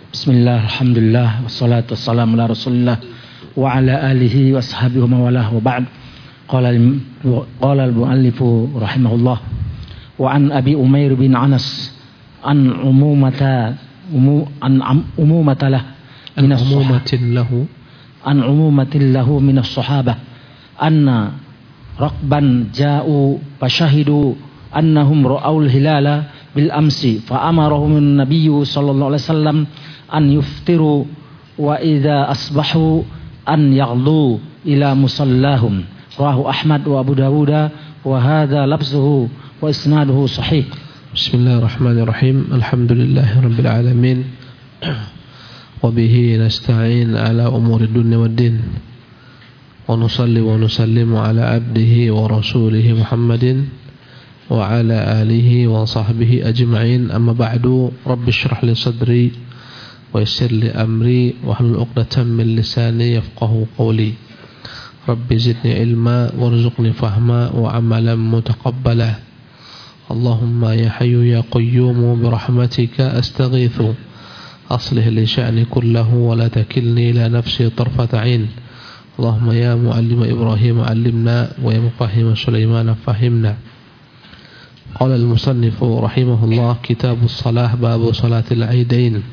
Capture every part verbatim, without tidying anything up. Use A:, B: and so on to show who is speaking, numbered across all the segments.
A: Bismillah, alhamdulillah, wassalatu wassalamu ala rasulillah wa ala alihi wa ashabihi wa mawalah wa ba'd. Qala al-muallifu rahimahullah wa an Abi Umair bin Anas an umumata umu, an umumata lah min
B: umumatin lahu
A: an umumatin lahu min as-sahabah anna raqban ja'u fashahidu annahum ra'aul hilala bil amsi fa amarahum an-nabiy sallallahu alaihi wasallam an yuftiru wa idza asbahu an yaghdu ila musallahum. Rawahu Ahmad wa Abu Dawud wa hadza lafzuhu wa isnaduhu sahih.
B: Bismillahirrahmanirrahim. Alhamdulillahirabbil alamin. Wa bihi nasta'in ala umuri dunya waddin. Wa nusalli wa nusallimu ala abdihi wa rasulihi Muhammadin wa ala alihi wa sahbihi ajma'in. Amma ba'du. Rabbi shrah li sadri wa yassir li amri wa hlul 'uqdatam min lisani yafqahu qawli. Rabbi zidni ilma warzuqni fahma wa amalan mutaqabbala. Allahumma ya hayyu ya qayyum bi rahmatika astaghithu aslih li sya'ni kullahu wa la takilni ila nafsi tarfata 'ain. Allahumma ya muallima Ibrahim 'allimna wa ya mufahhima Sulaiman fahimna. Qala al-musannifu rahimahullah, kitabus salah babu salatil 'aidain.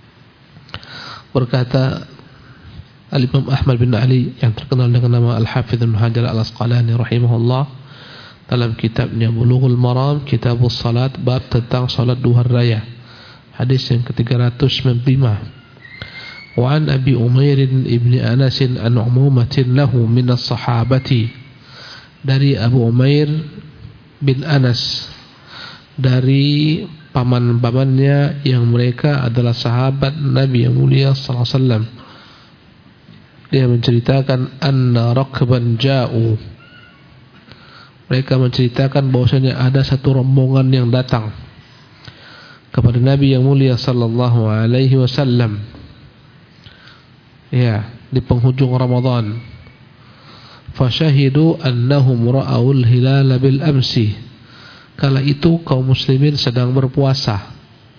B: Berkata Al-Imam Ahmad bin Ali yang terkenal dengan nama Al-Hafidh Ibnu Hajar Al-Asqalani rahimahullah dalam kitabnya Bulughul Maram, Kitabus Salat, bab tentang salat duha raya, hadis yang ke tiga ratus sembilan puluh lima. Wa an Abi Umair ibn Anas an umumatin lahu min as-sahabati, dari Abu Umair bin Anas, dari paman-pamannya yang mereka adalah sahabat Nabi yang mulia sallallahu alaihi wasallam. Dia menceritakan anna rakban ja'u, mereka menceritakan bahwasanya ada satu rombongan yang datang kepada Nabi yang mulia sallallahu alaihi wasallam, ya, di penghujung Ramadan. Fashahidu annahum ra'aul hilala bil amsi, kala itu kaum muslimin sedang berpuasa,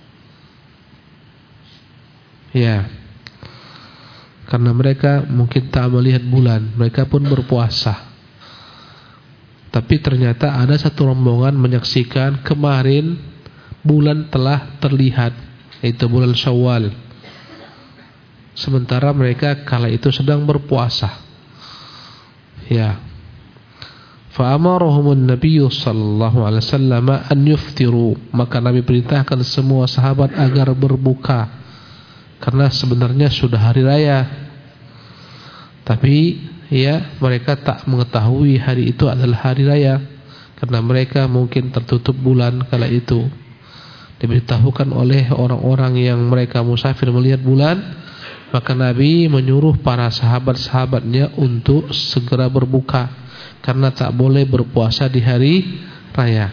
B: ya, karena mereka mungkin tak melihat bulan, mereka pun berpuasa. Tapi ternyata ada satu rombongan menyaksikan kemarin bulan telah terlihat, yaitu bulan Syawal, sementara mereka kala itu sedang berpuasa, ya. Fa'amarahumun nabiyyu sallallahu alaihi wasallam an yuftiru, maka Nabi perintahkan semua sahabat agar berbuka, karena sebenarnya sudah hari raya. Tapi ya, mereka tak mengetahui hari itu adalah hari raya, karena mereka mungkin tertutup bulan kala itu. Diberitahukan oleh orang-orang yang mereka musafir melihat bulan, maka Nabi menyuruh para sahabat-sahabatnya untuk segera berbuka, karena tak boleh berpuasa di hari raya.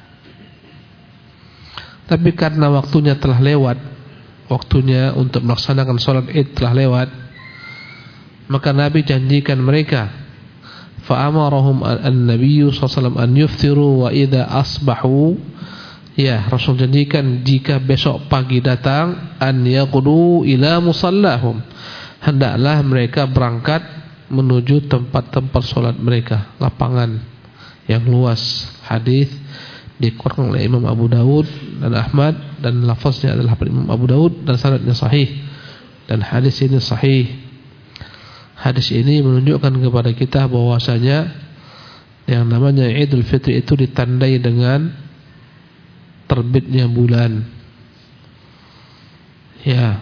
B: Tapi karena waktunya telah lewat, waktunya untuk melaksanakan sholat Id telah lewat, maka Nabi janjikan mereka, fa'amarahum an-nabiyyu sallallahu alaihi wasallam an yuftiru wa idza asbahu, ya, Rasul janjikan jika besok pagi datang, an yaqudu ila musallahum, hendaklah mereka berangkat menuju tempat-tempat sholat mereka, lapangan yang luas. Hadis dikeluarkan oleh Imam Abu Dawud dan Ahmad, dan lafaznya adalah Imam Abu Dawud dan sanadnya sahih, dan hadis ini sahih. Hadis ini menunjukkan kepada kita bahwasanya yang namanya Idul Fitri itu ditandai dengan terbitnya bulan, ya.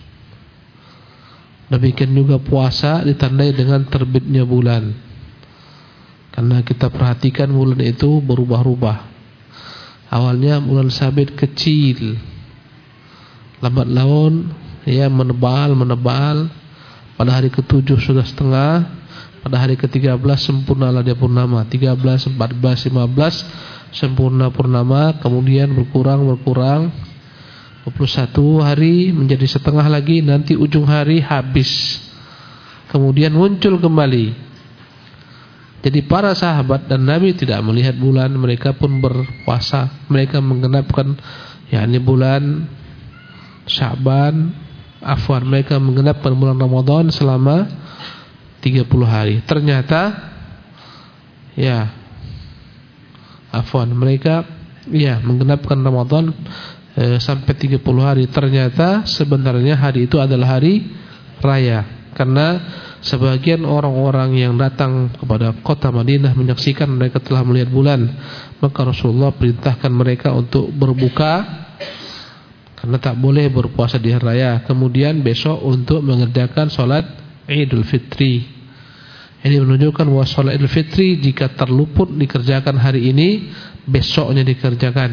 B: Demikian juga puasa ditandai dengan terbitnya bulan, karena kita perhatikan bulan itu berubah-ubah. Awalnya bulan sabit kecil, lambat laun ya menebal menebal. Pada hari ketujuh sudah setengah, pada hari ke tiga belas sempurnalah dia purnama, tiga belas, empat belas, lima belas sempurna purnama, kemudian berkurang berkurang dua puluh satu hari menjadi setengah lagi, nanti ujung hari habis, kemudian muncul kembali. Jadi para sahabat dan Nabi tidak melihat bulan, mereka pun berpuasa, mereka menggenapkan yakni bulan Sya'ban afwan, mereka menggenapkan bulan Ramadan selama tiga puluh hari. Ternyata ya, afwan, mereka ya menggenapkan Ramadan eh, sampai tiga puluh hari. Ternyata sebenarnya hari itu adalah hari raya, karena sebagian orang-orang yang datang kepada kota Madinah menyaksikan mereka telah melihat bulan, maka Rasulullah perintahkan mereka untuk berbuka karena tak boleh berpuasa di hari raya. Kemudian besok untuk mengerjakan sholat Idul Fitri. Ini menunjukkan bahwa sholat Idul Fitri jika terluput dikerjakan hari ini, besoknya dikerjakan.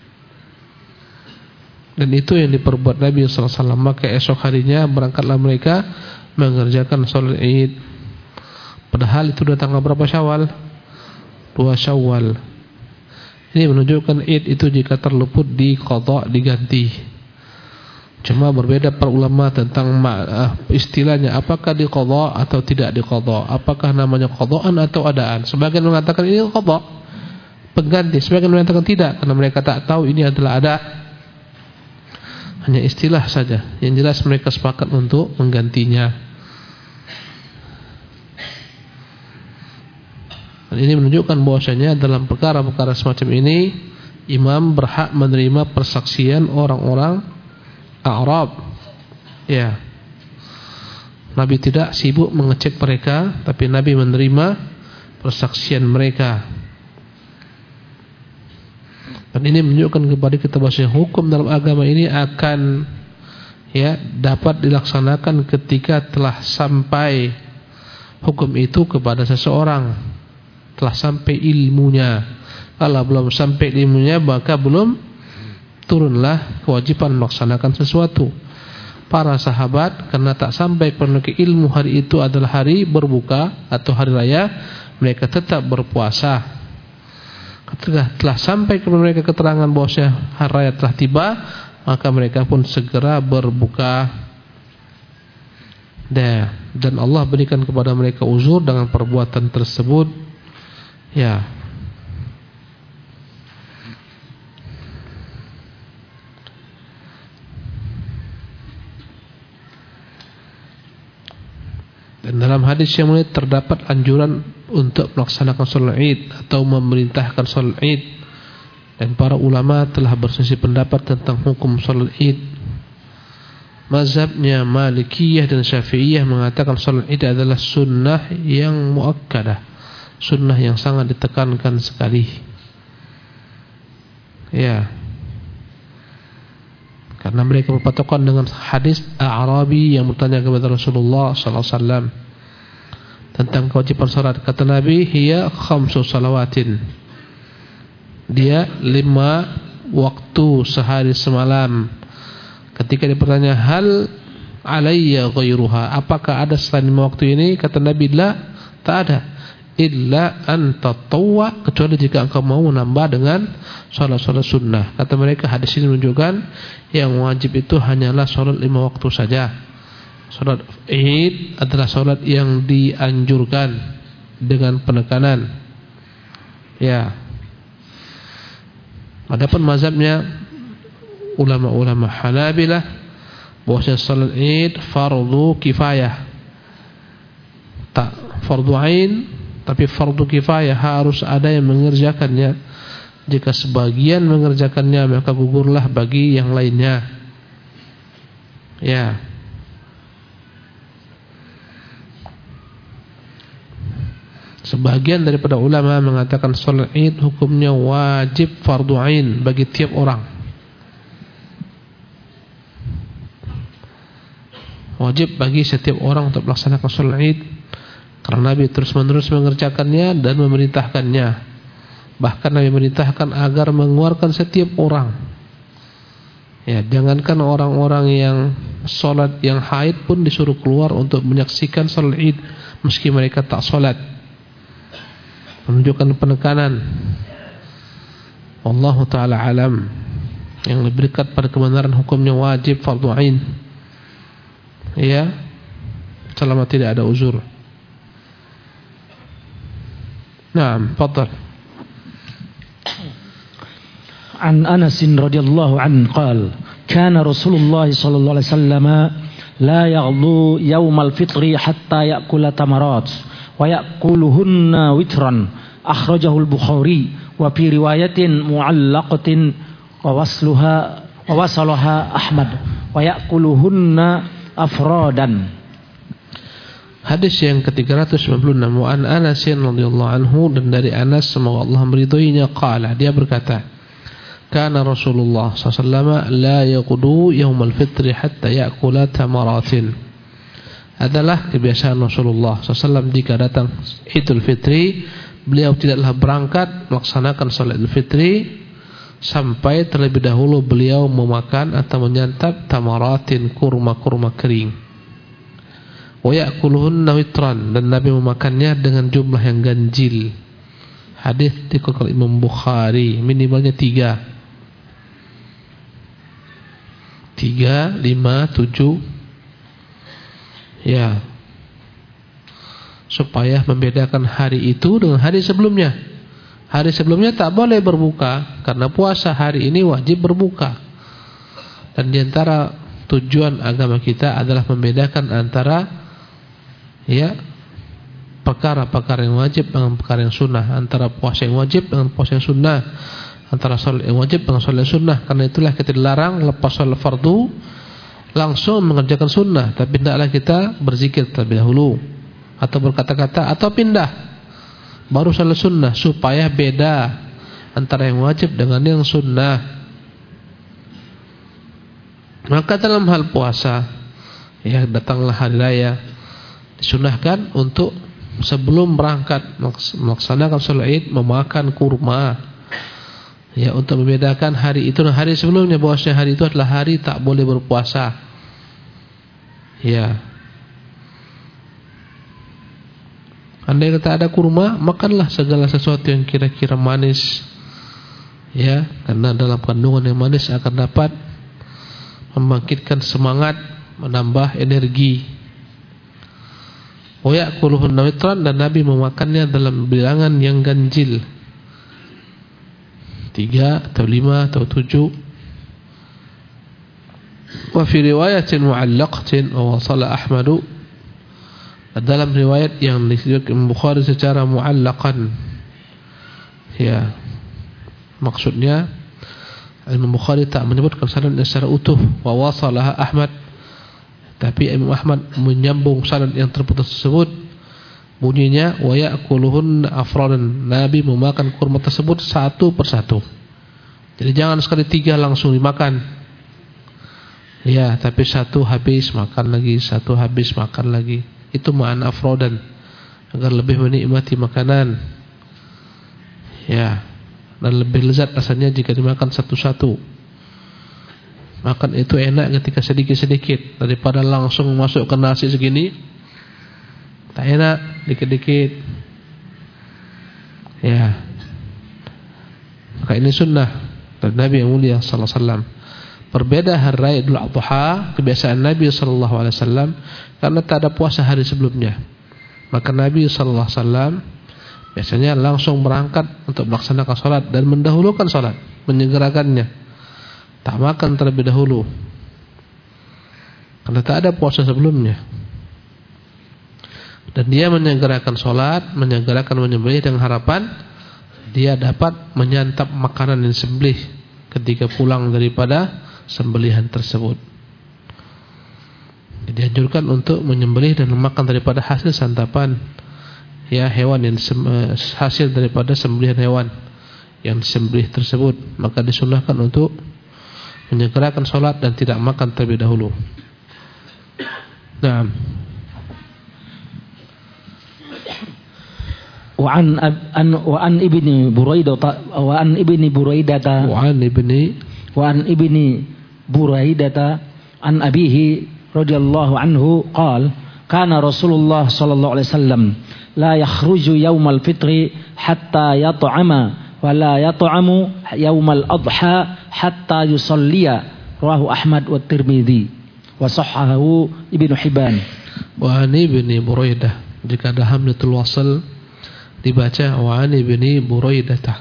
B: Dan itu yang diperbuat Nabi sallallahu alaihi wasallam. Maka esok harinya berangkatlah mereka mengerjakan sholat Id. Padahal itu sudah tanggal berapa Syawal? Dua Syawal. Ini menunjukkan Id itu jika terluput diqadha, diganti. Cuma berbeda para ulama tentang istilahnya, apakah diqadha atau tidak diqadha, apakah namanya qadhaan atau adaan. Sebagian mengatakan ini qadha, pengganti. Sebagian mengatakan tidak, karena mereka tak tahu ini adalah ada. Hanya istilah saja. Yang jelas mereka sepakat untuk menggantinya. Dan ini menunjukkan bahwasanya dalam perkara-perkara semacam ini imam berhak menerima persaksian orang-orang Arab. Ya. Nabi tidak sibuk mengecek mereka, tapi Nabi menerima persaksian mereka. Dan ini menunjukkan kepada kita bahwa hukum dalam agama ini akan ya dapat dilaksanakan ketika telah sampai hukum itu kepada seseorang, telah sampai ilmunya. Kalau belum sampai ilmunya, maka belum turunlah kewajiban melaksanakan sesuatu. Para sahabat karena tak sampai kepada ilmu hari itu adalah hari berbuka atau hari raya, mereka tetap berpuasa. Ketika telah sampai kepada mereka keterangan bahwa hari raya telah tiba, maka mereka pun segera berbuka. Dan Allah berikan kepada mereka uzur dengan perbuatan tersebut. Ya. Dan dalam hadis yang mulia terdapat anjuran untuk melaksanakan sholat Id atau memerintahkan sholat Id. Dan para ulama telah berselisih pendapat tentang hukum sholat Id. Mazhabnya Malikiyah dan Syafi'iyah mengatakan sholat Id adalah sunnah yang muakkadah, sunnah yang sangat ditekankan sekali. Ya. Karena mereka berpatokan dengan hadis A'rabi yang bertanya kepada Rasulullah sallallahu alaihi wasallam tentang kewajiban salat. Kata Nabi, hiya khamsu salawatin. Dia lima waktu sehari semalam. Ketika ditanya, hal alayya ghairuha, apakah ada selain lima waktu ini? Kata Nabi, la, tak ada. Illa an tatawwa, kecuali jika engkau mau menambah dengan salat-salat sunnah. Kata mereka, hadis ini menunjukkan yang wajib itu hanyalah salat lima waktu saja. Salat Id adalah salat yang dianjurkan dengan penekanan. Ya. Adapun mazhabnya ulama-ulama Hanabilah bahwasanya salat Id fardu kifayah. Tak fardu ain, tapi fardu kifayah, harus ada yang mengerjakannya. Jika sebagian mengerjakannya, maka gugurlah bagi yang lainnya. Ya. Sebagian daripada ulama mengatakan salat Id hukumnya wajib fardu ain bagi tiap orang. Wajib bagi setiap orang untuk melaksanakan salat Id, karena Nabi terus-menerus mengerjakannya dan memerintahkannya. Bahkan Nabi memerintahkan agar mengeluarkan setiap orang. Ya, jangankan orang-orang yang sholat yang haid pun disuruh keluar untuk menyaksikan sholat Id meski mereka tak sholat. Menunjukkan penekanan. Wallahu ta'ala alam. Yang lebih dekat pada kebenaran hukumnya wajib fardu ain. Ya, selama tidak ada uzur. Naam, fadhal.
A: An Anas radhiyallahu anhu qala kana Rasulullah sallallahu alaihi wasallam la yaghdu yaumal fitri hatta ya'kula tamarat wa ya'kuluhunna witran. Akhrajahu al-Bukhari wa fi riwayatin mu'allaqatin wa wasluha wa wasalaha Ahmad wa ya'kuluhunna afradan.
B: Hadis yang ke tiga ratus sembilan puluh enam, wa an Anas radhiyallahu anhu, dan dari Anas semoga Allah meridhoinya, qala, dia berkata, kana Rasulullah sallallahu alaihi wasallam la yaqudu yaumal fitri hatta ya'kula tamaratin. Adalah kebiasaan Rasulullah sallallahu alaihi wasallam jika datang Idul Fitri, beliau tidaklah berangkat melaksanakan salat Idul Fitri sampai terlebih dahulu beliau memakan atau menyantap tamaratin, kurma-kurma kering. Wa ya'kuluhunna witran, dan Nabi memakannya dengan jumlah yang ganjil. Hadis dikeluarkan Imam Bukhari, minimalnya tiga. Tiga, lima, tujuh. Ya, supaya membedakan hari itu dengan hari sebelumnya. Hari sebelumnya tak boleh berbuka karena puasa, hari ini wajib berbuka. Dan diantara tujuan agama kita adalah membedakan antara ya perkara-perkara yang wajib dengan perkara yang sunnah, antara puasa yang wajib dengan puasa yang sunnah, antara salat yang wajib dengan salat yang sunnah. Karena itulah kita dilarang lepas salat fardu langsung mengerjakan sunnah, tapi hendaklah kita berzikir terlebih dahulu atau berkata-kata atau pindah baru salat sunnah, supaya beda antara yang wajib dengan yang sunnah. Maka dalam hal puasa, ya datanglah hari raya, disunahkan untuk sebelum berangkat melaksanakan salat Id memakan kurma, ya untuk membedakan hari itu dan hari sebelumnya, bahwasanya hari itu adalah hari tak boleh berpuasa. Ya, andai kata ada kurma, makanlah segala sesuatu yang kira-kira manis, ya, karena dalam kandungan yang manis akan dapat membangkitkan semangat, menambah energi. Wa ya'kuluhunna witran, dan Nabi memakannya dalam bilangan yang ganjil, tiga atau lima atau tujuh. Wa fi riwayatin mu'allaqatin wa wasala Ahmadu, dalam riwayat yang disebutkan Bukhari secara mu'allaqan, ya, maksudnya Imam Bukhari tak menyebutkan sanadnya secara utuh. Wa wasalaha Ahmad, tapi Imam Ahmad menyambung sanad yang terputus tersebut. Bunyinya wa ya'kuluhunna afradan, Nabi memakan kurma tersebut satu persatu. Jadi jangan sekali tiga langsung dimakan, ya, tapi satu habis makan lagi, satu habis makan lagi. Itu makna afradan, agar lebih menikmati makanan, ya, dan lebih lezat rasanya jika dimakan satu-satu. Makan itu enak ketika sedikit-sedikit daripada langsung masuk ke nasi segini. Tak enak, dikit-dikit. Ya, maka ini sunnah dari Nabi yang mulia sallallahu alaihi wasallam. Berbeda hari raya Idul Adha, kebiasaan Nabi sallallahu alaihi wasallam, karena tak ada puasa hari sebelumnya, maka Nabi sallallahu alaihi wasallam biasanya langsung berangkat untuk melaksanakan salat dan mendahulukan salat, menyegerakannya, tak makan terlebih dahulu karena tak ada puasa sebelumnya. Dan dia menyegerakan salat, menyegerakan menyembelih dengan harapan dia dapat menyantap makanan yang disembelih ketika pulang daripada sembelihan tersebut. Dianjurkan untuk menyembelih dan memakan daripada hasil santapan, ya, hewan yang hasil daripada sembelihan hewan yang disembelih tersebut. Maka disunahkan untuk menyegerakan salat dan tidak makan terlebih dahulu. Naam.
A: Wa an an wa an ibni Buraidah wa an ibni Buraidah
B: wa an ibni
A: wa an ibni Buraidah an abihi radhiyallahu anhu qala kana Rasulullah sallallahu alaihi wasallam la yakhruju yaumal fitri hatta yat'ama wa la yat'amu yaumal adha hatta yusalliya, rawahu Ahmad wa Tirmidzi wa sahhahu Ibnu Hibban.
B: Wa an ibni Buraidah, jika ada hamzatul wasl dibaca wa an ibni Buraidah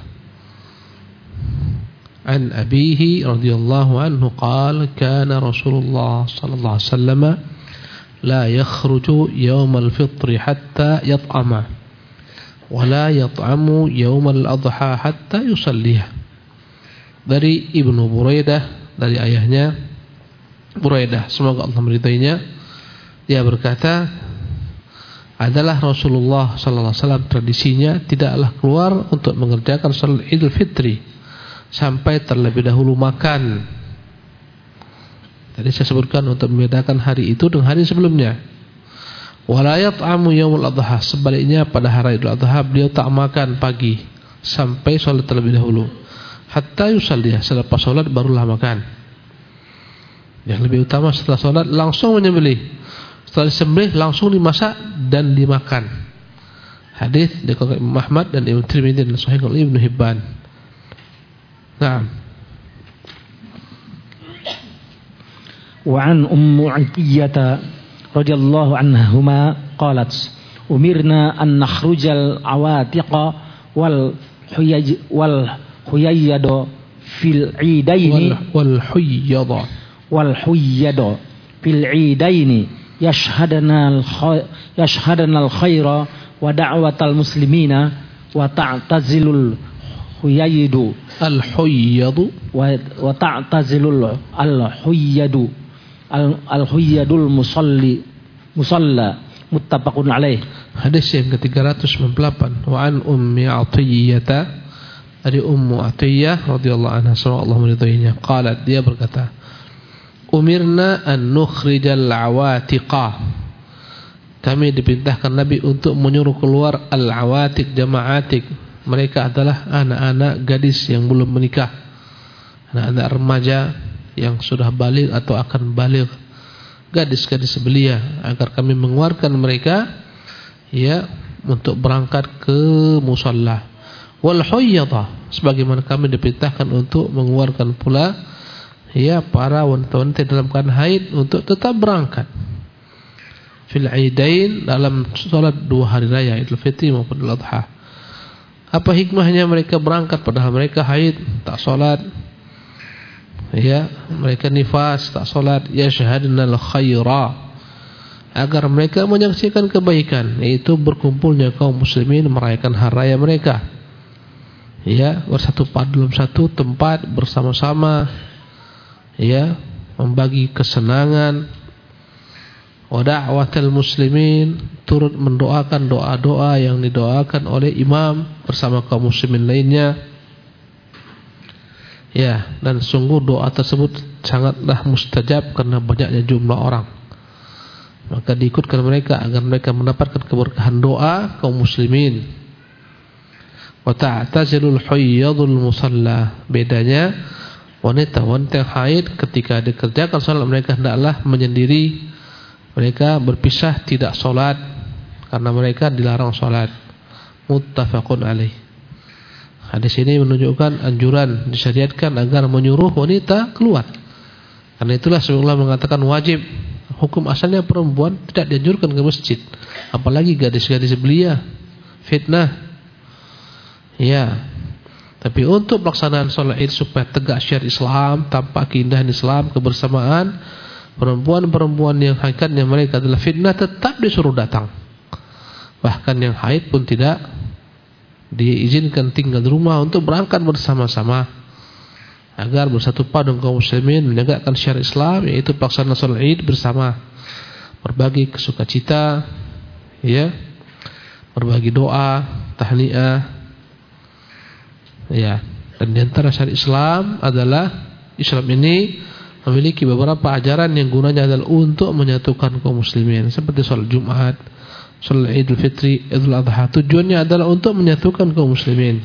B: an abihi radhiyallahu anhu qala kana Rasulullah sallallahu alaihi wasallam la yakhruju yaumal fitri hatta yat'ama wa la yat'amu yaumal adha hatta yusalliha. Dari Ibnu Buraidah, dari ayahnya Buraidah, semoga Allah meridainya, dia berkata, adalah Rasulullah sallallahu alaihi wasallam tradisinya tidaklah keluar untuk mengerjakan salat Idul Fitri sampai terlebih dahulu makan. Tadi saya sebutkan untuk membedakan hari itu dengan hari sebelumnya. Wala yat'amu yaumul adha, sebaliknya pada hari Idul Adha beliau tak makan pagi sampai salat terlebih dahulu. Hatta yusalliha, selepas salat barulah makan. Yang lebih utama setelah salat langsung menyembelih. Setelah disembelih langsung dimasak dan dimakan. Hadis diriwayatkan Imam Ahmad dan Imam Tirmidzi dan Sahih oleh Ibnu Hibban. Naam.
A: Wa an Ummu Atiyah radhiyallahu anhuma qalat umirna an nakhrujal awatiqa wal huyaj wal huyayyado fil idaini
B: wal huyyado
A: wal huyyado fil idaini yashhadana al yashhadana al khaira wa da'watal muslimina wa ta'tazilul huyayyidu
B: al huyyadu
A: wa wa ta'tazilul al huyyadu al al huyyadul musalli musalla muttafaqun alaih.
B: Hadis yang ke tiga ratus sembilan puluh delapan. Wa an Ummi Athiyyah, dari Ummu Athiyyah radhiyallahu anha, semoga Allah meridainya, qalat, dia berkata, umirna an nukhrijal awatiqa, kami diperintahkan Nabi untuk menyuruh keluar al-awatiq, jama'atik, mereka adalah anak-anak gadis yang belum menikah, anak-anak remaja yang sudah baligh atau akan baligh, gadis-gadis belia, agar kami mengeluarkan mereka ya untuk berangkat ke musalla. Wal huyyadah, sebagaimana kami diperintahkan untuk mengeluarkan pula ya para wanita-wanita dalam keadaan haid untuk tetap berangkat fil aidain, dalam salat dua hari raya Idul Fitri maupun Idul Adha. Apa hikmahnya mereka berangkat padahal mereka haid, tak salat, ya, mereka nifas, tak salat, ya syahadnal khaira, agar mereka menyaksikan kebaikan, yaitu berkumpulnya kaum muslimin merayakan hari raya mereka, ya, bersatu padu dalam satu tempat bersama-sama, ya, membagi kesenangan. Wa da'watal muslimin, turut mendoakan doa-doa yang didoakan oleh imam bersama kaum muslimin lainnya. Ya, dan sungguh doa tersebut sangatlah mustajab karena banyaknya jumlah orang. Maka diikutkan mereka agar mereka mendapatkan keberkahan doa kaum muslimin. Wa ta'tazilul hayyadul musalla, bedanya wanita-wanita yang haid ketika dikerjakan salat mereka hendaklah menyendiri, mereka berpisah tidak salat karena mereka dilarang salat. Muttafaqun alaih. Hadis ini menunjukkan anjuran disyariatkan agar menyuruh wanita keluar. Karena itulah Rasulullah mengatakan wajib. Hukum asalnya perempuan tidak dianjurkan ke masjid, apalagi gadis-gadis belia, fitnah. Ya. Tapi untuk pelaksanaan salat Id supaya tegak syariat Islam, tampak keindahan Islam, kebersamaan, perempuan-perempuan yang hakikatnya mereka adalah fitnah tetap disuruh datang. Bahkan yang haid pun tidak diizinkan tinggal di rumah untuk berangkat bersama-sama agar bersatu padu kaum muslimin menegakkan syariat Islam, yaitu pelaksanaan salat Id bersama, berbagi kesukacita, ya, berbagi doa, tahniah. Ya, dan di antara syariat Islam adalah Islam ini memiliki beberapa ajaran yang gunanya adalah untuk menyatukan kaum muslimin, seperti salat Jumat, salat Idul Fitri, Idul Adha. Tujuannya adalah untuk menyatukan kaum muslimin.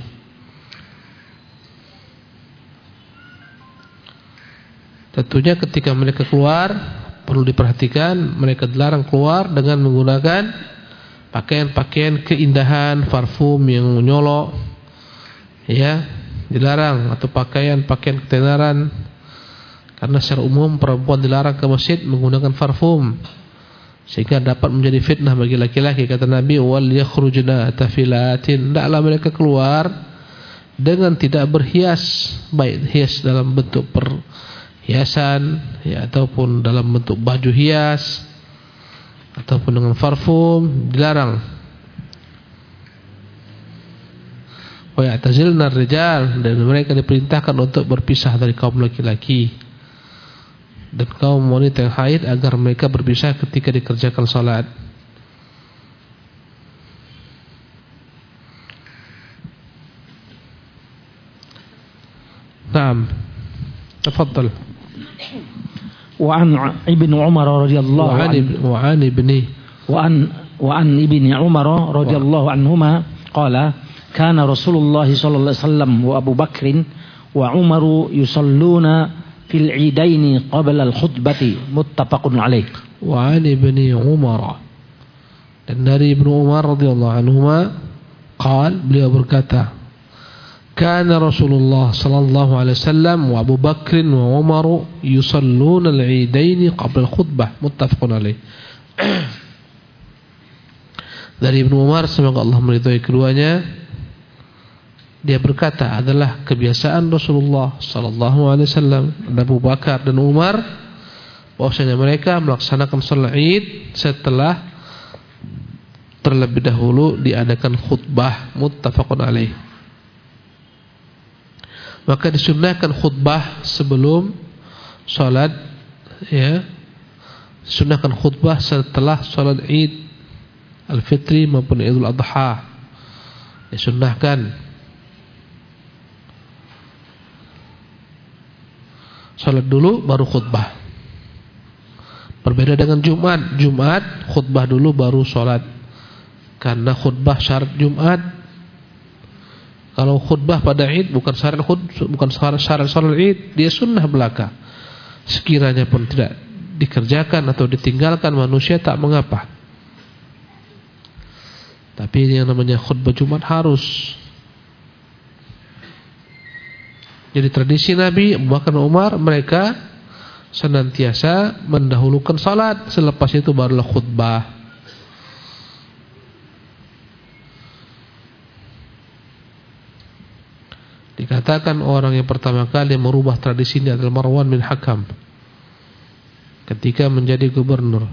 B: Tentunya ketika mereka keluar perlu diperhatikan, mereka dilarang keluar dengan menggunakan pakaian-pakaian keindahan, parfum yang menyolok, ya, dilarang, atau pakaian-pakaian ketenaran. Karena secara umum perempuan dilarang ke masjid menggunakan parfum, sehingga dapat menjadi fitnah bagi laki-laki. Kata Nabi, wal yakhrujna tafilatin, hendaklah mereka keluar dengan tidak berhias, baik hias dalam bentuk perhiasan, ya, ataupun dalam bentuk baju hias, ataupun dengan parfum dilarang. Wa ya'tazilna ar-rijal, dan mereka diperintahkan untuk berpisah dari kaum laki-laki dan kaum wanita yang haid agar mereka berpisah ketika dikerjakan salat. Naam. Tafadhal.
A: Wa an Ibnu Umar radhiyallahu anhu
B: wa an ibni
A: wa an wa an ibni Umar radhiyallahu anhuma qala kana Rasulullah sallallahu alaihi wasallam wa Abu Bakr wa Umar yusalluna fil idaini qabla al-khutbati, muttafaqun alaih.
B: Wa an ibni Umar, dan dari Ibnu Umar radhiyallahu anhuma qala, beliau berkata, kana Rasulullah sallallahu alaihi wasallam wa Abu Bakr wa Umar yusalluna al-idaini qabla al-khutbah, muttafaqun alaih. Dari Ibnu Umar, semoga Allah meridhai keduanya, dia berkata, adalah kebiasaan Rasulullah sallallahu alaihi wasallam dan Abu Bakar dan Umar bahwasanya mereka melaksanakan salat Id setelah terlebih dahulu diadakan khutbah, muttafaqun alaih. Maka disunnahkan khutbah sebelum salat, ya. Sunnahkan khutbah setelah salat Id Al-Fitri maupun Idul Adha. Disunnahkan. Salat dulu baru khutbah. Berbeda dengan Jumat. Jumat khutbah dulu baru salat. Karena khutbah syarat Jumat. Kalau khutbah pada Id bukan syarat khutbah, bukan syarat salat Id, dia sunnah belaka. Sekiranya pun tidak dikerjakan atau ditinggalkan manusia tak mengapa. Tapi yang namanya khutbah Jumat harus. Jadi tradisi Nabi, Abu Bakar dan Umar, mereka senantiasa mendahulukan salat, selepas itu barulah khutbah. Dikatakan orang yang pertama kali merubah tradisi ini adalah Marwan bin Hakam ketika menjadi gubernur,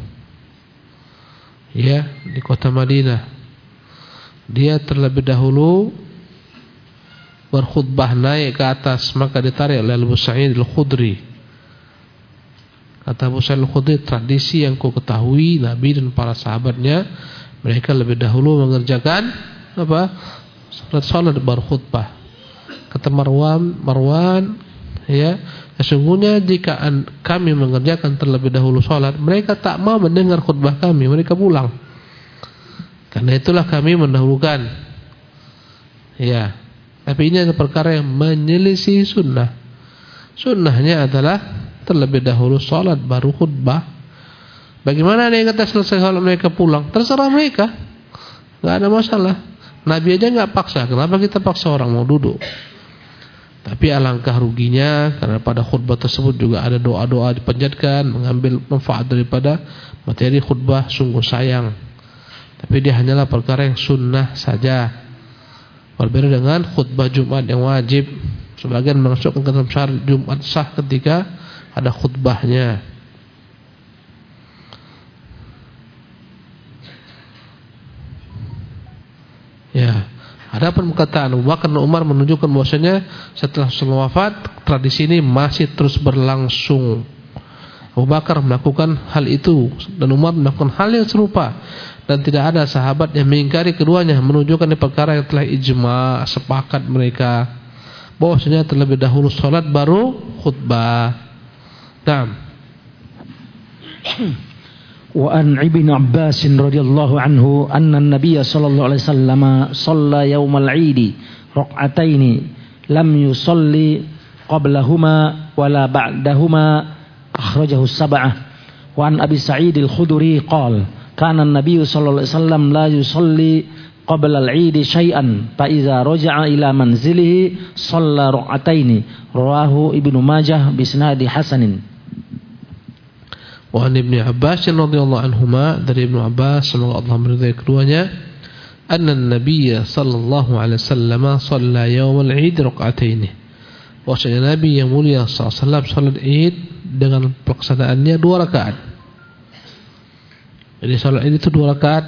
B: ya, di kota Madinah. Dia terlebih dahulu berkhutbah naik ke atas, maka ditarik oleh Abu Sa'id Al-Khudri. Kata Abu Sa'id Al-Khudri, tradisi yang ku ketahui Nabi dan para sahabatnya, mereka lebih dahulu mengerjakan apa? Salat baru khutbah. Kata Marwan, Marwan, ya, sesungguhnya jika kami mengerjakan terlebih dahulu salat, mereka tak mau mendengar khutbah kami, mereka pulang. Karena itulah kami mendahulukan. Ya. Tapi ini adalah perkara yang menyelisih sunnah. Sunnahnya adalah terlebih dahulu salat baru khutbah. Bagaimana ada yang kata selesai salat mereka pulang? Terserah mereka, nggak ada masalah. Nabi aja nggak paksa, kenapa kita paksa orang mau duduk? Tapi alangkah ruginya karena pada khutbah tersebut juga ada doa-doa dipanjatkan, mengambil manfaat daripada materi khutbah, sungguh sayang. Tapi dia hanyalah perkara yang sunnah saja. Berbeda dengan khutbah Jumat yang wajib. Sebagian masukkan ke dalam syarat Jumat sah ketika ada khutbahnya. Ya, ada perkataan Abu Bakar dan Umar menunjukkan bahwasanya setelah Rasulullah wafat, tradisi ini masih terus berlangsung. Abu Bakar melakukan hal itu dan Umar melakukan hal yang serupa, dan tidak ada sahabat yang mengingkari keduanya, menunjukkan perkara yang telah ijma, sepakat mereka bahwasanya terlebih dahulu salat baru khutbah. Naam.
A: Wa an Ibnu Abbas radhiyallahu anhu anna an-nabiy sallallahu alaihi wasallam shalla yaumal 'id rak'ataini lam yusalli qablahuma wala ba'dahuma, akhrajahu as-sab'ah. Wa an Abi Sa'id al-Khudri qala kana an-nabiy sallallahu alaihi wasallam la yusalli qabla al-'id syai'an fa idza raja'a ila manzilihi shalla rak'ataini, rawahu Ibnu Majah bi isnad hasanin.
B: Wa an Ibnu Abbas radhiyallahu anhuma, dari Ibnu Abbas semoga Allah meridai keduanya, anna an-nabiy sallallahu alaihi wasallam shalla yaumal 'id rak'ataini, bahwasanya Nabi yang mulia sallallahu alaihi wasallam salat Id dengan pelaksanaannya dua rakaat. Jadi salat Id itu dua rakaat,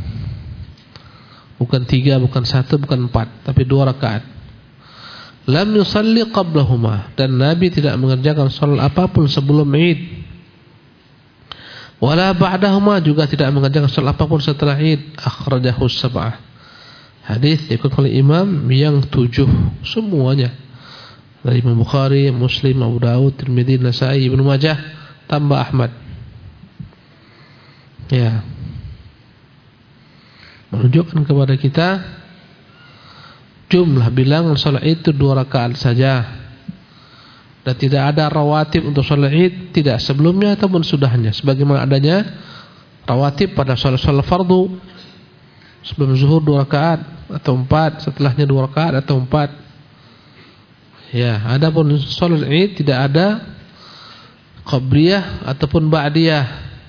B: bukan tiga, bukan satu, bukan empat, tapi dua rakaat. Lam yusalli qablahuma, dan Nabi tidak mengerjakan salat apapun sebelum Id. Wala ba'dahuma, juga tidak mengerjakan salat apapun setelah Id. Akhrajahu sab'ah. Hadis dikutip oleh imam yang tujuh semuanya. Dari Imam Bukhari, Muslim, Abu Daud, Tirmidzi, Nasa'i, Ibnu Majah, tambah Ahmad. Ya. Menunjukkan kepada kita jumlah bilangan salat itu dua rakaat saja. Dan tidak ada rawatib untuk salat Id, tidak sebelumnya ataupun sudahnya, sebagaimana adanya rawatib pada salat-salat fardu. Sebelum zuhur dua rakaat atau empat, setelahnya dua rakaat atau empat. Ya, adapun salat Id tidak ada qabliyah ataupun ba'diyah.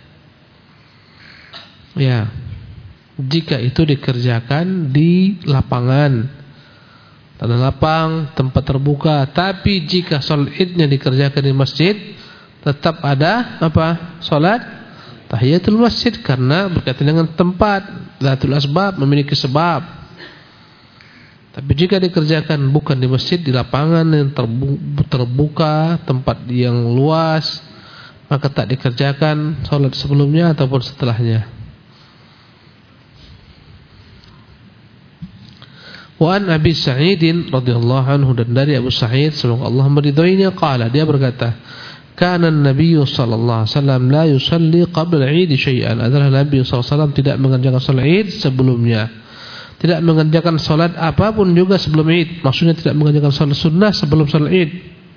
B: Ya. Jika itu dikerjakan di lapangan, tanah lapang, tempat terbuka. Tapi jika salat Idnya dikerjakan di masjid, tetap ada apa? Salat tahiyatul masjid, karena berkaitan dengan tempat, zatul asbab, memiliki sebab. Tapi jika dikerjakan bukan di masjid, di lapangan yang terbuka, tempat yang luas, maka tak dikerjakan salat sebelumnya ataupun setelahnya. Wa an Abi Sa'id radhiyallahu anhu, dan dari Abu Sa'id semoga Allah meridhoinya, qala, dia berkata, kana an-nabiy sallallahu alaihi wasallam la yusalli qabla al-'id syai'an. Adalah Nabi sallallahu alaihi wasallam tidak mengerjakan salat Id sebelumnya, tidak mengerjakan salat apapun juga sebelum Id. Maksudnya tidak mengerjakan salat sunnah sebelum salat Id.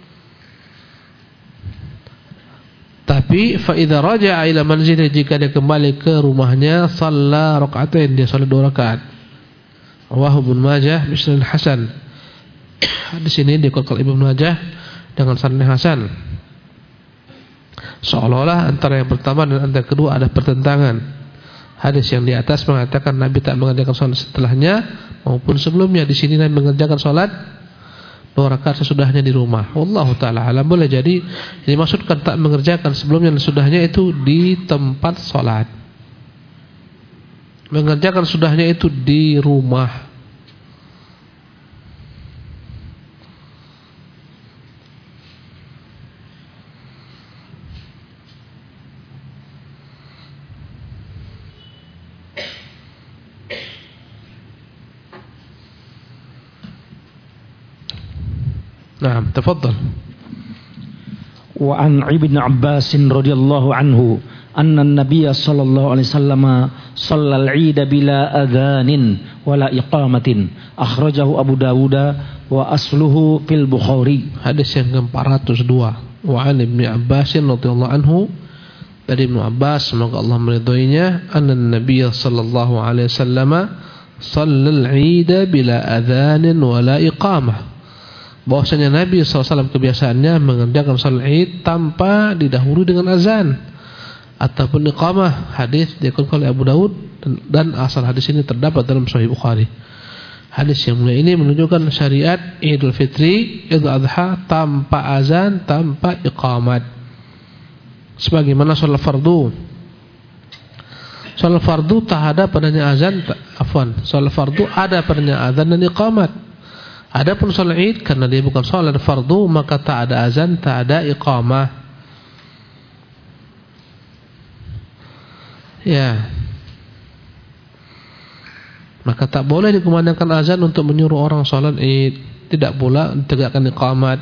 B: Tapi fa idza raja'a ila manzilihi, jika dia kembali ke rumahnya, shalla rak'atain, dia salat dua rakaat. Rawahu Ibnu Majah bi sanad hasan. Hadis ini dikeluarkan Ibnu Majah dengan sanad hasan. Seolah-olah antara yang pertama dan antara kedua ada pertentangan. Hadis yang di atas mengatakan Nabi tak mengerjakan salat setelahnya maupun sebelumnya. Di sini Nabi mengerjakan salat dua rakaat sesudahnya di rumah. Wallahu taala alam. Boleh jadi dimaksudkan tak mengerjakan sebelumnya dan sesudahnya itu di tempat salat. Mengerjakan sudahnya itu di rumah. Nah, tafadhal.
A: Wa an Ibnu Abbas radhiyallahu anhu anna an-nabiy sallallahu alaihi wasallam shallal 'id bila adzanin wala iqamatin. Akhrajahu Abu Dawud wa asluhu fil Bukhari.
B: Hadis yang ke empat ratus dua. Wa an Ibnu Abbas radhiyallahu anhu, dari Ibnu Abbas semoga Allah meridhoinya, anna an-nabiy sallallahu alaihi wasallam shallal 'id bila adzanin wala iqamah. Bahwasanya Nabi sallallahu alaihi wasallam kebiasaannya mengerjakan salat Id tanpa didahului dengan azan ataupun iqamah. Hadis dikeluarkan oleh Abu Daud, dan, dan asal hadis ini terdapat dalam Sahih Bukhari. Hadis yang mulia ini menunjukkan syariat Idul Fitri, Idul Adha tanpa azan, tanpa iqamat. Sebagaimana salat fardu. Salat fardu tak ada padanya azan, afwan. Salat fardu ada padanya azan dan iqamat. Adapun salat Id, karena dia bukan salat fardu, maka tak ada azan, tak ada iqamah. Ya. Maka tak boleh dikumandangkan azan untuk menyuruh orang salat Id. Tidak pula ditegakkan iqamat.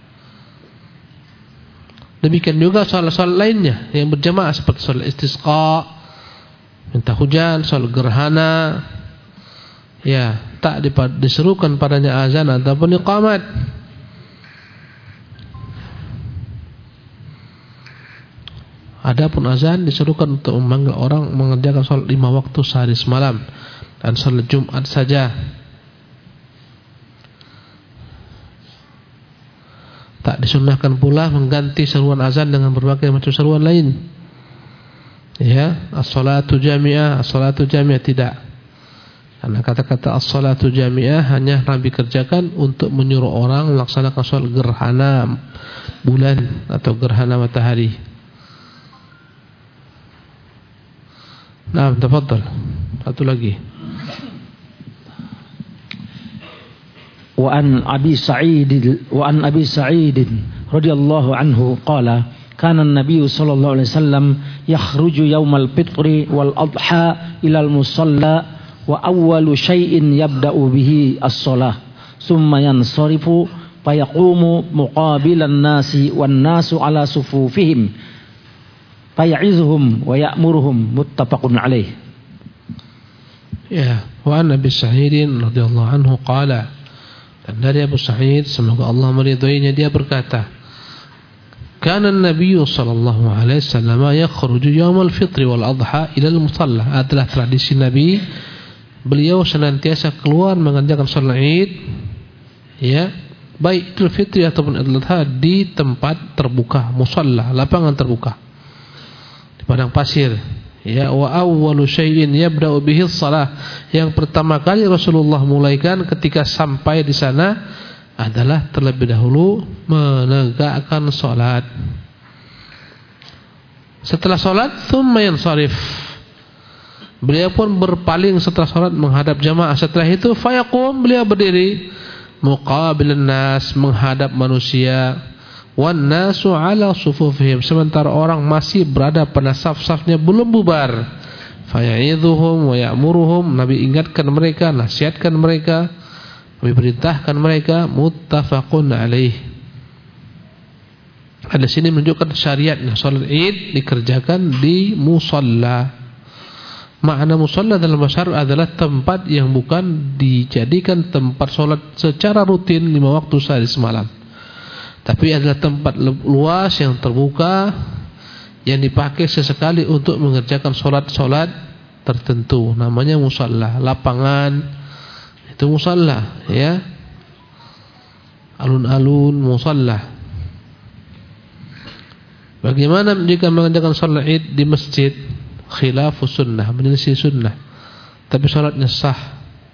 B: Demikian juga salat-salat lainnya yang berjamaah seperti salat istisqa, minta hujan, salat gerhana. Ya, tak diserukan padanya azan ataupun iqamat. Adapun azan diserukan untuk memanggil orang mengerjakan salat lima waktu sehari semalam dan salat Jumat saja. Tak disunnahkan pula mengganti seruan azan dengan berbagai macam seruan lain. Ya, as-salatu jami'ah, as-salatu jami'ah, tidak. Karena kata-kata as-salatu jami'ah hanya Nabi kerjakan untuk menyuruh orang melaksanakan salat gerhana bulan atau gerhana matahari. Nah, tafadhal. Satu lagi.
A: Wa an Abi Sa'id wa an Abi Sa'id radhiyallahu anhu qala kana an-nabiy sallallahu alaihi wasallam yakhruju yaumal fitri wal adha ila al-musalla wa awwalu syai'in yabda'u bihi as-shalah thumma yansarifu fayaqumu muqabilan nasi wan nasu ala sufufihim faya'izuhum wa ya'muruhum, muttafaqun alaih.
B: Ya, wa an Abi Sa'id radhiyallahu anhu qala, dan dari Abu Sa'id semoga Allah meridhoinya, dia berkata, kana an-nabiy sallallahu alaihi wasallam yakhruju yaumal fitri wal adha ila al-musalla. Adalah tradisi Nabi, beliau senantiasa keluar mengerjakan salat Id, ya, baik Idul Fitri ataupun Idul Adha di tempat terbuka, musalla, lapangan terbuka, di padang pasir. Ya, wa awwalu syai'in yabda'u bihi shalah. Yang pertama kali Rasulullah mulaikan ketika sampai di sana adalah terlebih dahulu menegakkan salat. Setelah salat, tsumma yansarif. Beliau pun berpaling setelah salat menghadap jamaah. Setelah itu fayaqum, beliau berdiri muqabilan nas, menghadap manusia. Wan nasu ala sufufihim, sementara orang masih berada pada saf-safnya, belum bubar. Faya'idhuhum wa ya'muruhum, Nabi ingatkan mereka, nasihatkan mereka, Nabi perintahkan mereka. Muttafaqun alaih. Ada sini menunjukkan syariatnya salat Id dikerjakan di musalla. Makna musalla dalam bahasa Arab adalah tempat yang bukan dijadikan tempat salat secara rutin lima waktu sehari semalam, tapi adalah tempat luas yang terbuka yang dipakai sesekali untuk mengerjakan solat-solat tertentu. Namanya musalla. Lapangan itu musalla, ya. Alun-alun musalla. Bagaimana jika mengerjakan solat Id di masjid? Khilafus sunnah, menyelisih sunnah, tapi solatnya sah.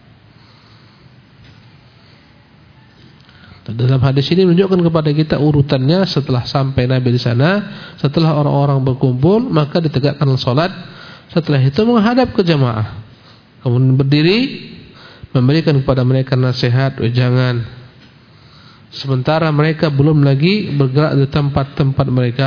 B: Dalam hadis ini menunjukkan kepada kita urutannya. Setelah sampai Nabi di sana, setelah orang-orang berkumpul, maka ditegakkan salat. Setelah itu menghadap ke jamaah, kemudian berdiri memberikan kepada mereka nasihat, jangan. Sementara mereka belum lagi bergerak di tempat-tempat mereka.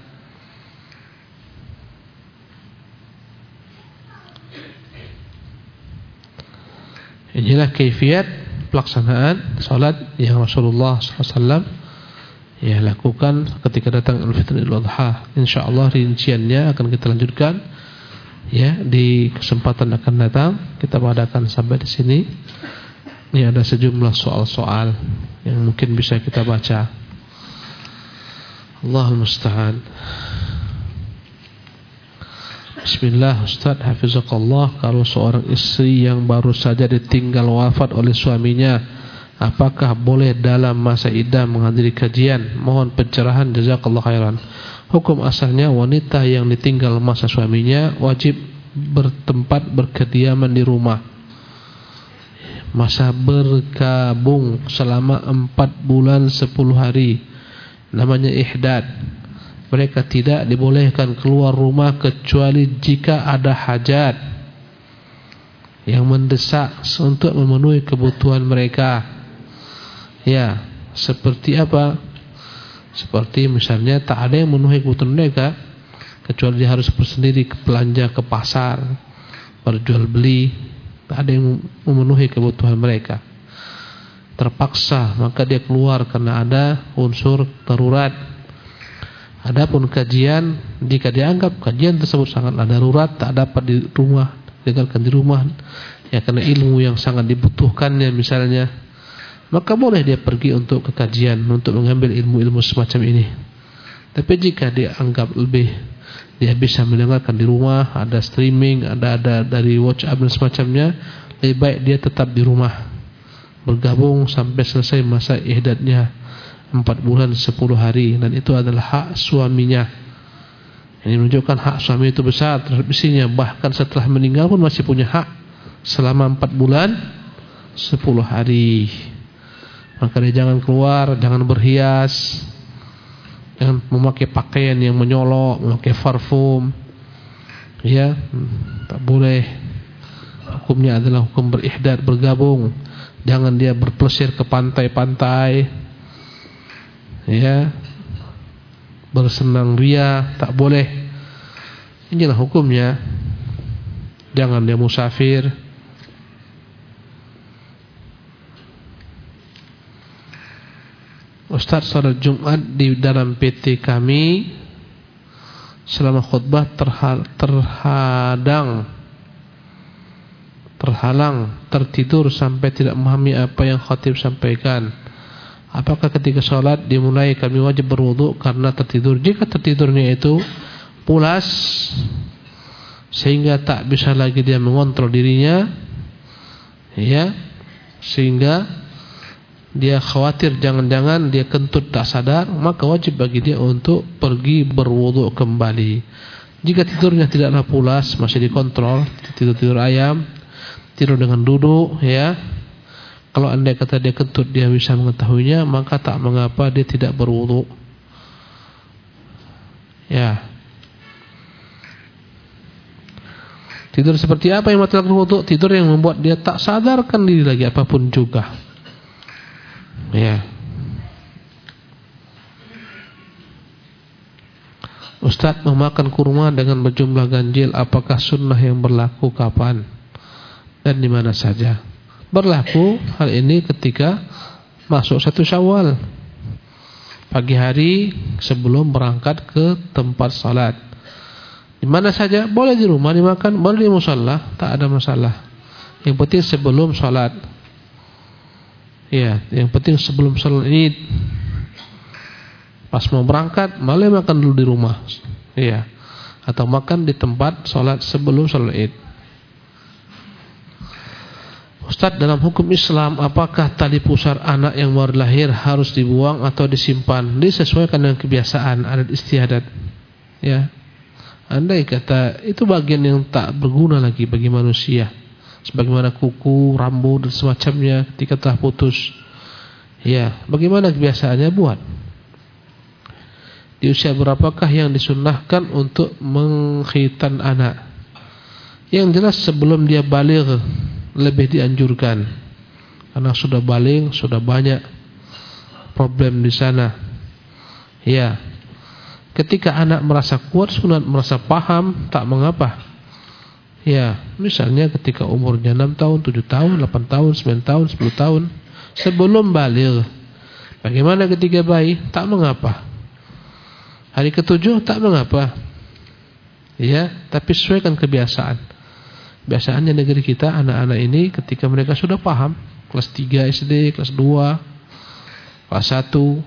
B: Inilah kaifiat pelaksanaan salat yang Rasulullah sallallahu alaihi wasallam ya lakukan ketika datang Idul Fitri dan Idul Adha. Insyaallah rinciannya akan kita lanjutkan ya di kesempatan akan datang. Kita padakan sampai di sini. Ini ada sejumlah soal-soal yang mungkin bisa kita baca. Allahul musta'an. Bismillah. Ustaz, hafizakallah, kalau seorang istri yang baru saja ditinggal wafat oleh suaminya, apakah boleh dalam masa iddah menghadiri kajian? Mohon pencerahan, jazakallah khairan. Hukum asalnya wanita yang ditinggal masa suaminya wajib bertempat berkediaman di rumah. Masa berkabung selama empat bulan sepuluh hari, namanya ihdad. Mereka tidak dibolehkan keluar rumah kecuali jika ada hajat yang mendesak untuk memenuhi kebutuhan mereka. Ya, seperti apa? Seperti misalnya tak ada yang memenuhi kebutuhan mereka kecuali dia harus bersendiri ke belanja ke pasar, berjual beli. Tak ada yang memenuhi kebutuhan mereka. Terpaksa maka dia keluar karena ada unsur darurat. Adapun kajian, jika dianggap kajian tersebut sangatlah darurat, tak dapat di rumah, tinggalkan di rumah, ya karena ilmu yang sangat dibutuhkannya misalnya, maka boleh dia pergi untuk ke kajian, untuk mengambil ilmu-ilmu semacam ini. Tapi jika dianggap lebih, dia bisa mendengarkan di rumah, ada streaming, ada ada dari WhatsApp dan semacamnya, lebih baik dia tetap di rumah, bergabung sampai selesai masa ihdadnya empat bulan sepuluh hari, dan itu adalah hak suaminya. Ini menunjukkan hak suami itu besar terhadap istrinya, bahkan setelah meninggal pun masih punya hak selama empat bulan sepuluh hari. Maka dia jangan keluar, jangan berhias, jangan memakai pakaian yang menyolok, memakai parfum, Ya, tak boleh. Hukumnya adalah hukum berihdad, bergabung. Jangan dia berpelesir ke pantai-pantai, ya, bersenang ria, tak boleh. Inilah hukumnya. Jangan dia musafir. Ustaz, salat Jumat di dalam P T kami selama khutbah terhadang terhalang, tertidur sampai tidak memahami apa yang khatib sampaikan. Apakah ketika salat dimulai kami wajib berwudu karena tertidur? Jika tertidurnya itu pulas sehingga tak bisa lagi dia mengontrol dirinya, ya, sehingga dia khawatir jangan-jangan dia kentut tak sadar, maka wajib bagi dia untuk pergi berwudu kembali. Jika tidurnya tidaklah pulas, masih dikontrol, tidur-tidur ayam, tidur dengan duduk, ya, kalau andai kata dia kentut dia bisa mengetahuinya, maka tak mengapa dia tidak berwudu. Ya. Tidur seperti apa yang membatalkan wudu? Tidur yang membuat dia tak sadarkan diri lagi apapun juga. Ya. Ustaz, memakan kurma dengan berjumlah ganjil apakah sunnah yang berlaku kapan dan di mana saja? Berlaku hal ini ketika masuk satu Syawal, pagi hari sebelum berangkat ke tempat salat. Di mana saja, boleh di rumah dimakan, boleh di musalla, tak ada masalah. Yang penting sebelum salat. Ya, yang penting sebelum salat Id. Pas mau berangkat, malah makan dulu di rumah. Ya. Atau makan di tempat salat sebelum salat Id. Ustaz, dalam hukum Islam apakah tali pusar anak yang baru lahir harus dibuang atau disimpan? Disesuaikan dengan kebiasaan adat istiadat. Ya. Andai kata itu bagian yang tak berguna lagi bagi manusia, sebagaimana kuku, rambut dan semacamnya ketika telah putus, ya, bagaimana kebiasaannya buat. Di usia berapakah yang disunnahkan untuk mengkhitan anak? Yang jelas sebelum dia baligh lebih dianjurkan, karena sudah baligh sudah banyak problem di sana. Ya, ketika anak merasa kuat, sunat, merasa paham, tak mengapa. Ya, misalnya ketika umurnya enam tahun, tujuh tahun, delapan tahun, sembilan tahun, sepuluh tahun, sebelum baligh. Bagaimana ketika bayi? Tak mengapa. Hari ketujuh tak mengapa. Ya, tapi sesuaikan kebiasaan. Biasaannya negeri kita, anak-anak ini ketika mereka sudah paham, kelas tiga S D, kelas dua, kelas satu,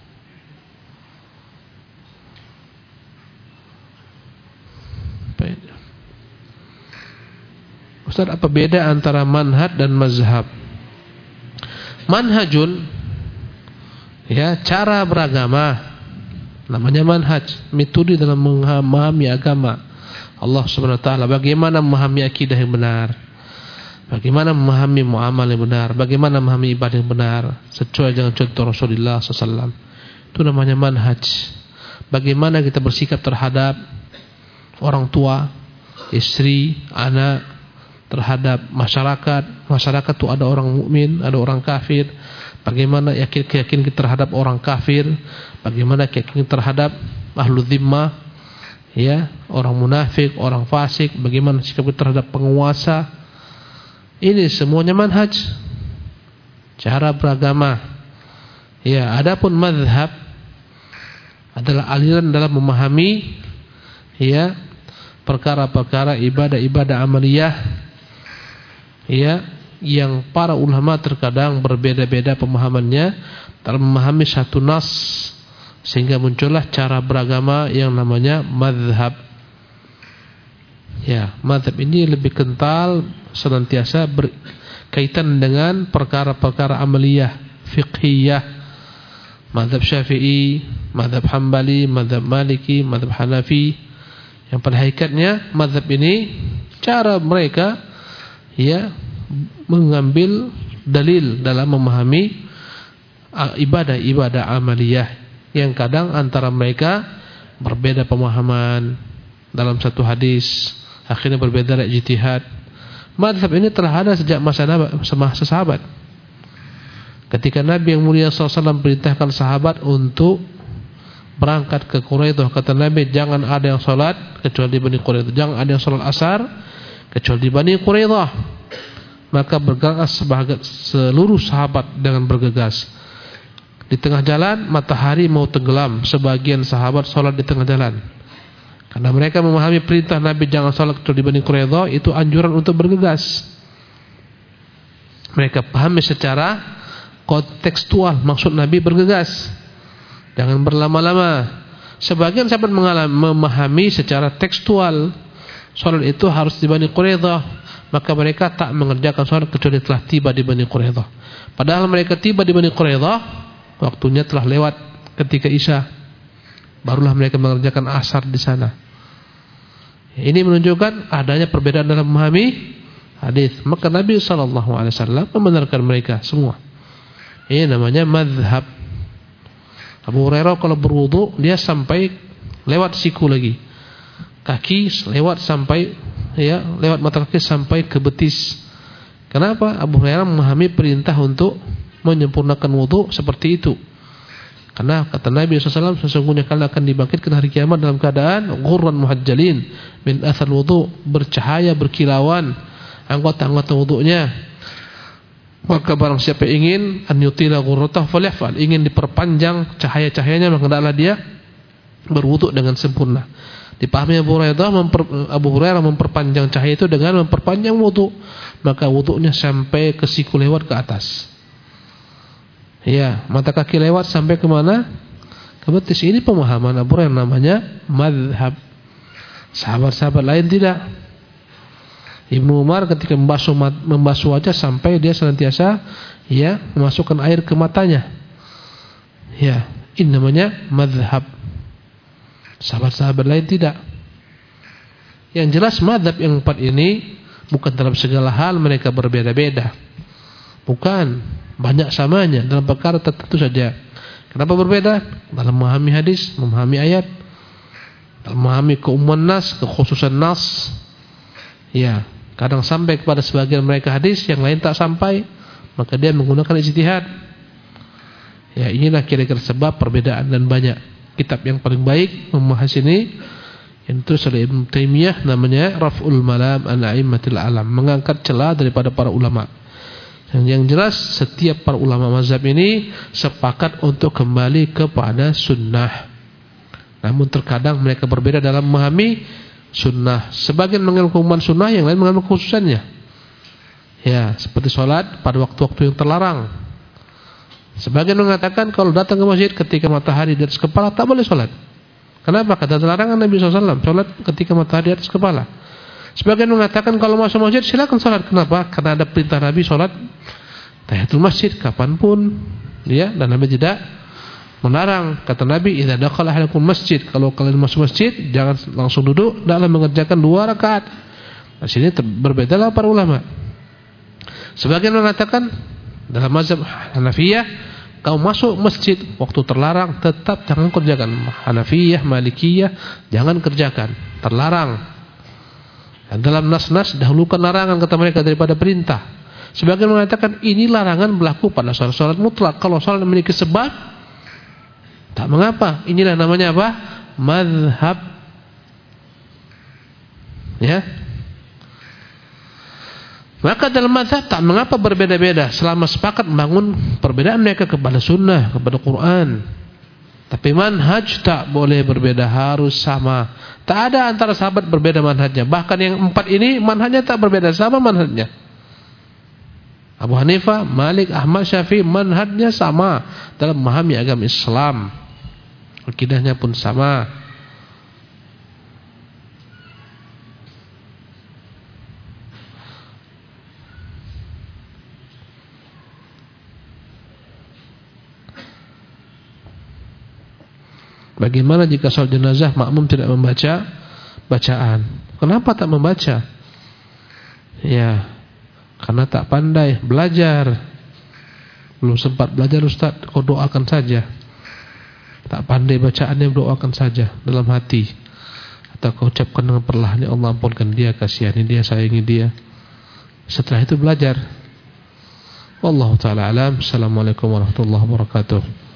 B: Ustaz, apa beda antara manhaj dan mazhab? Manhajun, ya, cara beragama, namanya manhaj, metode dalam memahami agama Allah Subhanahu wa taala. Bagaimana memahami akidah yang benar, bagaimana memahami muamalah yang benar, bagaimana memahami ibadah yang benar sesuai dengan contoh Rasulullah sallallahu alaihi wasallam. Itu namanya manhaj. Bagaimana kita bersikap terhadap orang tua, istri, anak, terhadap masyarakat. Masyarakat itu ada orang mukmin, ada orang kafir. Bagaimana yakin keyakinan kita terhadap orang kafir, bagaimana keyakinan terhadap ahlu dhimmah, ya, orang munafik, orang fasik, bagaimana sikap kita terhadap penguasa. Ini semuanya manhaj, cara beragama. Ya, adapun mazhab adalah aliran dalam memahami, ya, perkara-perkara ibadah-ibadah amaliyah, ya, yang para ulama terkadang berbeda-beda pemahamannya dalam memahami satu nas, sehingga muncullah cara beragama yang namanya mazhab. Ya, mazhab ini lebih kental, senantiasa berkaitan dengan perkara-perkara amaliyah, fiqhiyah. Mazhab Syafi'i, mazhab Hambali, mazhab Maliki, mazhab Hanafi. Yang pada hakikatnya mazhab ini cara mereka, ya, mengambil dalil dalam memahami ibadah-ibadah amaliyah yang kadang antara mereka berbeda pemahaman dalam satu hadis, akhirnya berbeda ijtihad. Mazhab ini telah ada sejak masa masa sahabat. Ketika Nabi yang mulia sallallahu alaihi wasallam perintahkan sahabat untuk berangkat ke Quraidah, kata Nabi, jangan ada yang salat kecuali di Bani Quraidah, jangan ada yang salat asar kecuali di Bani Quraidah. Maka bergegas sebagai seluruh sahabat dengan bergegas. Di tengah jalan matahari mau tenggelam, sebagian sahabat salat di tengah jalan. Karena mereka memahami perintah Nabi jangan salat kecuali di Bani Quraidah itu anjuran untuk bergegas. Mereka pahami secara kontekstual maksud Nabi bergegas, jangan berlama-lama. Sebagian sahabat mengalami, memahami secara tekstual salat itu harus di Bani Quraidah, maka mereka tak mengerjakan salat kecuali telah tiba di Bani Quraidah. Padahal mereka tiba di Bani Quraidah, waktunya telah lewat ketika Isya, barulah mereka mengerjakan asar di sana. Ini menunjukkan adanya perbedaan dalam memahami hadis. Maka Nabi sallallahu alaihi wasallam membenarkan mereka semua. Ini namanya mazhab. Abu Hurairah kalau berwudu dia sampai lewat siku lagi, kaki lewat sampai ya lewat mata kaki sampai ke betis. Kenapa? Abu Hurairah memahami perintah untuk menyempurnakan wudu seperti itu. Karena kata Nabi sallallahu alaihi wasallam, sesungguhnya kalian akan dibangkitkan hari kiamat dalam keadaan ghurran muhajjalin min athar wudu, bercahaya berkilauan anggota-anggota wudunya. Maka barang siapa ingin an yutila ghurratah falyafal, ingin diperpanjang cahaya-cahayanya, maka hendaklah dia berwudu dengan sempurna. Dipahami Abu Hurairah, memper, Abu Hurairah memperpanjang cahaya itu dengan memperpanjang wudu, maka wudunya sampai ke siku lewat ke atas. Ya, mata kaki lewat sampai ke mana? Ke betis. Ini pemahaman Abu Hurairah, namanya mazhab. Sahabat-sahabat lain tidak. Ibnu Umar ketika membasuh membasuh wajah sampai dia senantiasa ya memasukkan air ke matanya. Ya, ini namanya mazhab. Sahabat-sahabat lain tidak. Yang jelas mazhab yang empat ini bukan dalam segala hal mereka berbeda-beda. Bukan, banyak samanya dalam perkara tertentu saja. Kenapa berbeda? Dalam memahami hadis, memahami ayat, dalam memahami keumuman nas, kekhususan nas. Ya, kadang sampai kepada sebagian mereka hadis, yang lain tak sampai, maka dia menggunakan ijtihad. Ya, inilah kira-kira sebab perbedaan dan banyak. Kitab yang paling baik membahas ini yang ditulis oleh Ibnu Taimiyah namanya Raf'ul Malam an A'immatil Alam, mengangkat celah daripada para ulama. Yang, yang jelas setiap para ulama mazhab ini sepakat untuk kembali kepada sunnah. Namun terkadang mereka berbeda dalam memahami sunnah. Sebagian mengambil keumuman sunnah, yang lain mengambil khususannya. Ya, seperti sholat pada waktu-waktu yang terlarang. Sebagian mengatakan kalau datang ke masjid ketika matahari di atas kepala tak boleh sholat. Kenapa? Kata larangan Nabi sallallahu alaihi wasallam sholat ketika matahari di atas kepala. Sebagian mengatakan kalau masuk masjid silakan sholat. Kenapa? Karena ada perintah Nabi sholat tahiyatul masjid kapanpun, ya, dan Nabi tidak melarang. Kata Nabi, idza dakhala ahadukum masjid, kalau kalian masuk masjid jangan langsung duduk, hendaklah mengerjakan dua rakaat. Di sini berbedalah para ulama. Sebagian mengatakan dalam mazhab Hanafiyah, kau masuk masjid waktu terlarang tetap jangan kerjakan. Hanafiyah, Malikiyah jangan kerjakan, terlarang. Dan dalam nas-nas dahulukan larangan kata mereka daripada perintah. Sebagian mengatakan ini larangan berlaku pada salat-salat mutlak. Kalau salat memiliki sebab tak mengapa. Inilah namanya apa? Mazhab. Ya. Maka dalam mazhab tak mengapa berbeda-beda selama sepakat membangun perbedaan mereka kepada sunnah, kepada Quran. Tapi manhaj tak boleh berbeda, harus sama. Tak ada antara sahabat berbeda manhajnya. Bahkan yang empat ini manhajnya tak berbeda, sama manhajnya. Abu Hanifah, Malik, Ahmad, Syafi'i manhajnya sama dalam memahami agama Islam. Akidahnya pun sama. Bagaimana jika salat jenazah makmum tidak membaca bacaan? Kenapa tak membaca? Ya, karena tak pandai belajar. Belum sempat belajar Ustaz, kau doakan saja. Tak pandai bacaannya, doakan saja dalam hati. Atau kau ucapkan dengan perlahan, ya Allah ampunkan dia, kasihani dia, sayangi dia. Setelah itu belajar. Wallahu ta'ala alam. Assalamualaikum warahmatullahi wabarakatuh.